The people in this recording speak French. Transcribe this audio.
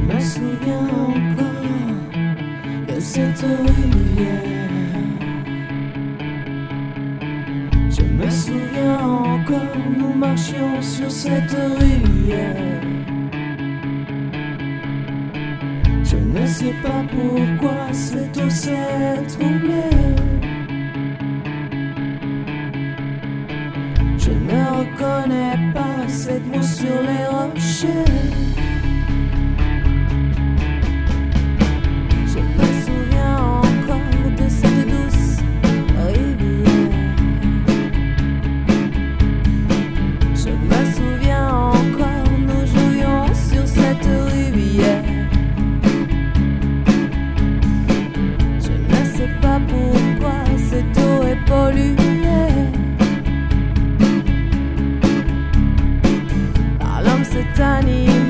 me souviens encore de cette rivière. Je me souviens encore, nous marchions sur cette rivière. Je ne sais pas pourquoi cette eau s'est troublée. Je ne reconnais pas cette mousse sur les rochers. Je me souviens encore de cette douce rivière. Je me souviens encore, nous jouions sur cette rivière. Je ne sais pas pourquoi cette eau est polluée. Cet animal